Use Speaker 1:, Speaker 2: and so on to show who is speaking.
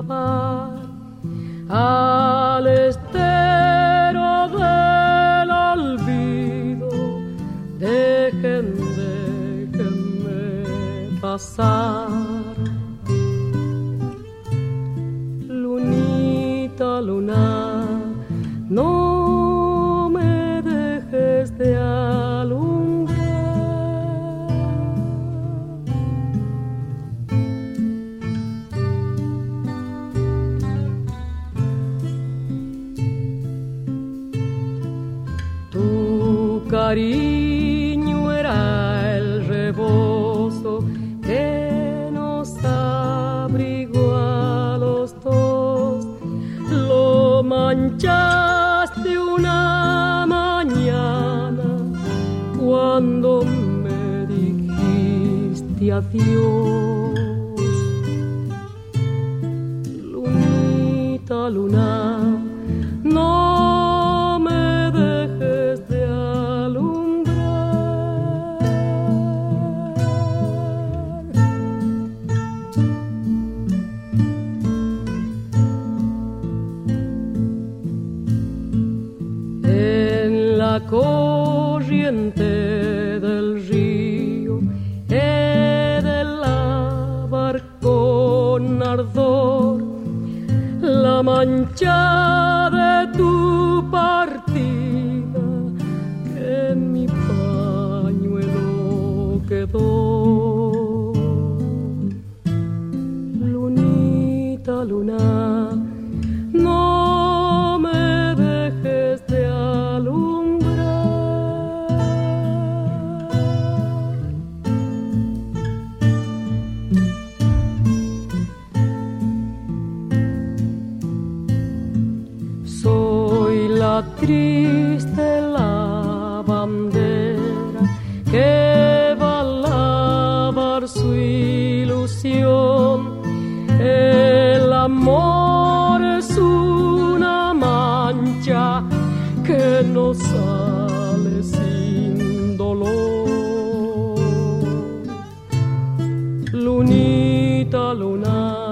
Speaker 1: escapar al estero del olvido. Déjenme pasar. Lunita, luna, no me dejes de alumbrar. Tu cariño era el rebozo que nos abrigó a los dos. Lo manchaste una mañana cuando me dijiste adiós. Lunita, luna, no me dejes de alumbrar. En la corriente del río he de lavar con ardor la mancha de tu partida que en mi pañuelo quedó. Lunita, luna, no me dejes de alumbrar. Soy la triste lavandera que va a lavar su ilusión. El amor es una mancha que no sale sin dolor. Lunita, luna,